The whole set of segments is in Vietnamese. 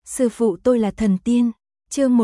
Sư phụ tôi là thần tiên. Chương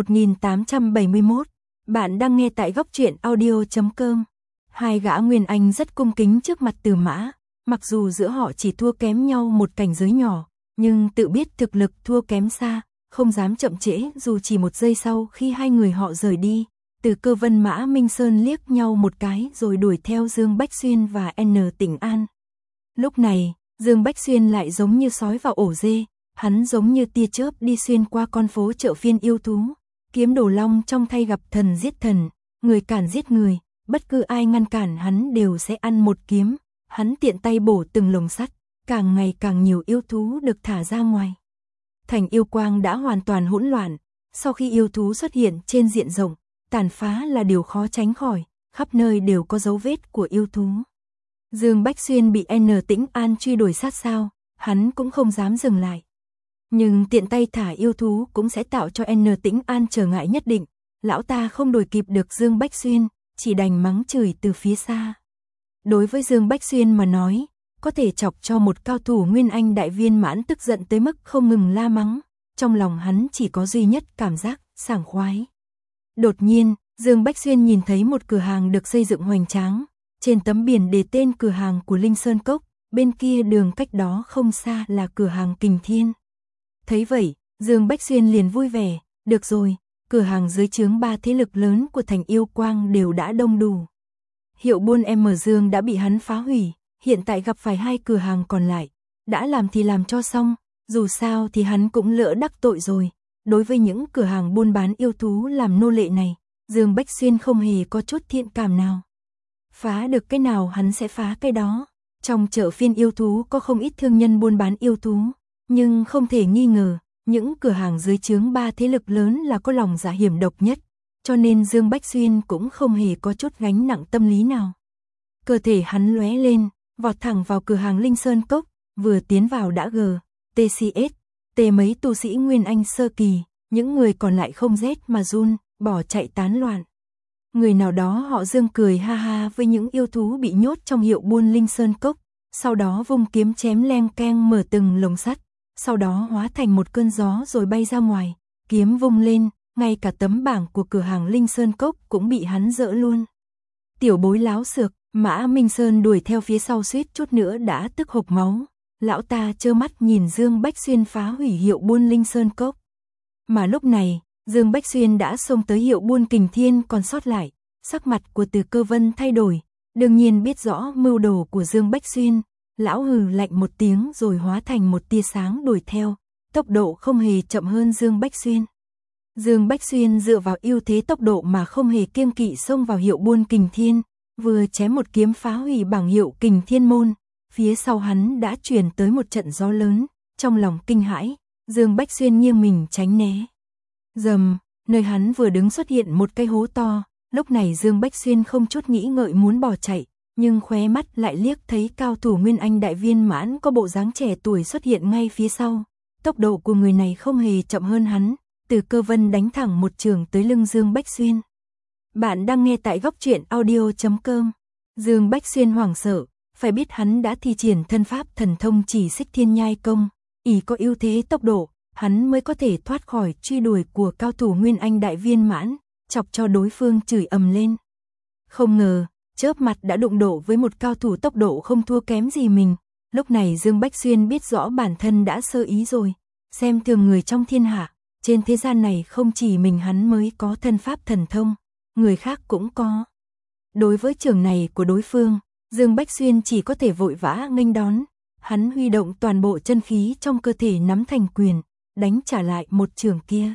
1871. Bạn đang nghe tại góc truyện audio.com. Hai gã Nguyên Anh rất cung kính trước mặt Từ Mã, mặc dù giữa họ chỉ thua kém nhau một cảnh giới nhỏ, nhưng tự biết thực lực thua kém xa, không dám chậm trễ dù chỉ một giây. Sau khi hai người họ rời đi, Từ Cơ Vân Mã Minh Sơn liếc nhau một cái rồi đuổi theo Dương Bách Xuyên và N Tĩnh An. Lúc này, Dương Bách Xuyên lại giống như sói vào ổ dê, hắn giống như tia chớp đi xuyên qua con phố chợ phiên yêu thú, kiếm đồ long trong tay gặp thần giết thần, người cản giết người, bất cứ ai ngăn cản hắn đều sẽ ăn một kiếm. Hắn tiện tay bổ từng lồng sắt, càng ngày càng nhiều yêu thú được thả ra ngoài. Thành yêu quang đã hoàn toàn hỗn loạn, sau khi yêu thú xuất hiện trên diện rộng, tàn phá là điều khó tránh khỏi, khắp nơi đều có dấu vết của yêu thú. Dương Bách Xuyên bị N Tĩnh An truy đuổi sát sao, hắn cũng không dám dừng lại. Nhưng tiện tay thả yêu thú cũng sẽ tạo cho N Tĩnh An trở ngại nhất định, lão ta không đuổi kịp được Dương Bách Xuyên, chỉ đành mắng chửi từ phía xa. Đối với Dương Bách Xuyên mà nói, có thể chọc cho một cao thủ Nguyên Anh đại viên mãn tức giận tới mức không ngừng la mắng, trong lòng hắn chỉ có duy nhất cảm giác sảng khoái. Đột nhiên, Dương Bách Xuyên nhìn thấy một cửa hàng được xây dựng hoành tráng, trên tấm biển đề tên cửa hàng của Linh Sơn Cốc, bên kia đường cách đó không xa là cửa hàng Kình Thiên. Thấy vậy, Dương Bách Xuyên liền vui vẻ, được rồi, cửa hàng dưới trướng ba thế lực lớn của thành yêu quang đều đã đông đủ. Hiệu buôn M Dương đã bị hắn phá hủy, hiện tại gặp phải hai cửa hàng còn lại, đã làm thì làm cho xong, dù sao thì hắn cũng lỡ đắc tội rồi. Đối với những cửa hàng buôn bán yêu thú làm nô lệ này, Dương Bách Xuyên không hề có chút thiện cảm nào. Phá được cái nào hắn sẽ phá cái đó. Trong chợ phiên yêu thú có không ít thương nhân buôn bán yêu thú, nhưng không thể nghi ngờ, những cửa hàng dưới trướng ba thế lực lớn là có lòng dạ hiểm độc nhất, cho nên Dương Bách Xuyên cũng không hề có chút gánh nặng tâm lý nào. Cơ thể hắn lóe lên, vọt thẳng vào cửa hàng Linh Sơn Cốc, vừa tiến vào đã TCS, mấy tu sĩ Nguyên Anh sơ kỳ, những người còn lại không rét mà run, bỏ chạy tán loạn. Người nào đó họ Dương cười ha ha với những yêu thú bị nhốt trong hiệu buôn Linh Sơn Cốc, sau đó vung kiếm chém leng keng mở từng lồng sắt, sau đó hóa thành một cơn gió rồi bay ra ngoài, kiếm vung lên, ngay cả tấm bảng của cửa hàng Linh Sơn Cốc cũng bị hắn dỡ luôn. Tiểu bối láo xược, Mã Minh Sơn đuổi theo phía sau suýt chút nữa đã tức hộc máu, lão ta trơ mắt nhìn Dương Bách Xuyên phá hủy hiệu buôn Linh Sơn Cốc. Mà lúc này, Dương Bách Xuyên đã xông tới hiệu buôn Kình Thiên còn sót lại, sắc mặt của Từ Cơ Vân thay đổi, đương nhiên biết rõ mưu đồ của Dương Bách Xuyên, lão hừ lạnh một tiếng rồi hóa thành một tia sáng đuổi theo, tốc độ không hề chậm hơn Dương Bách Xuyên. Dương Bách Xuyên dựa vào ưu thế tốc độ mà không hề kiêng kỵ xông vào hiệu buôn Kình Thiên, vừa chém một kiếm phá hủy bảng hiệu Kình Thiên môn, phía sau hắn đã truyền tới một trận gió lớn, trong lòng kinh hãi, Dương Bách Xuyên nghiêng mình tránh né. Rầm, nơi hắn vừa đứng xuất hiện một cái hố to, lúc này Dương Bách Xuyên không chút nghĩ ngợi muốn bỏ chạy, nhưng khóe mắt lại liếc thấy cao thủ Nguyên Anh đại viên mãn có bộ dáng trẻ tuổi xuất hiện ngay phía sau. Tốc độ của người này không hề chậm hơn hắn, Từ Cơ Vân đánh thẳng một chưởng tới lưng Dương Bách Xuyên. Bạn đang nghe tại góc truyện audio.com. Dương Bách Xuyên hoảng sợ, phải biết hắn đã thi triển thân pháp thần thông Chỉ Xích Thiên Nhai công, ỷ có ưu thế tốc độ, hắn mới có thể thoát khỏi truy đuổi của cao thủ Nguyên Anh đại viên mãn, chọc cho đối phương chửi ầm lên. Không ngờ, chớp mặt đã đụng độ với một cao thủ tốc độ không thua kém gì mình. Lúc này Dương Bách Xuyên biết rõ bản thân đã sơ ý rồi, xem thường người trong thiên hạ, trên thế gian này không chỉ mình hắn mới có thân pháp thần thông, người khác cũng có. Đối với chưởng này của đối phương, Dương Bách Xuyên chỉ có thể vội vã nghênh đón, hắn huy động toàn bộ chân khí trong cơ thể nắm thành quyền, đánh trả lại một chưởng kia.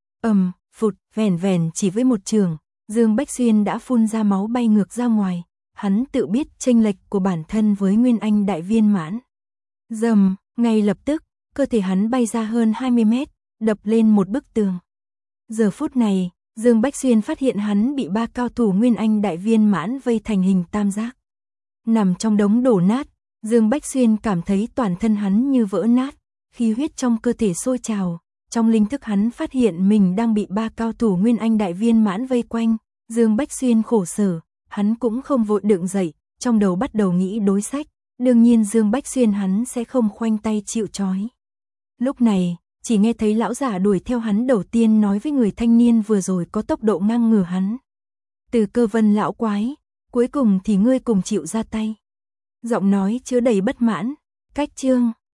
Phụt, vẻn vẻn chỉ với một chưởng, Dương Bách Xuyên đã phun ra máu bay ngược ra ngoài, hắn tự biết chênh lệch của bản thân với Nguyên Anh đại viên mãn. Rầm, ngay lập tức, cơ thể hắn bay ra hơn 20 mét, đập lên một bức tường. Giờ phút này, Dương Bách Xuyên phát hiện hắn bị ba cao thủ Nguyên Anh đại viên mãn vây thành hình tam giác. Nằm trong đống đổ nát, Dương Bách Xuyên cảm thấy toàn thân hắn như vỡ nát, khí huyết trong cơ thể sôi trào. Trong linh thức hắn phát hiện mình đang bị ba cao thủ Nguyên Anh đại viên mãn vây quanh, Dương Bách Xuyên khổ sở, hắn cũng không vội đứng dậy, trong đầu bắt đầu nghĩ đối sách, đương nhiên Dương Bách Xuyên hắn sẽ không khoanh tay chịu trói. Lúc này, chỉ nghe thấy lão giả đuổi theo hắn đầu tiên nói với người thanh niên vừa rồi có tốc độ ngang ngửa hắn. Từ Cơ Vân lão quái, cuối cùng thì ngươi cùng chịu ra tay. Giọng nói chứa đầy bất mãn, cách chương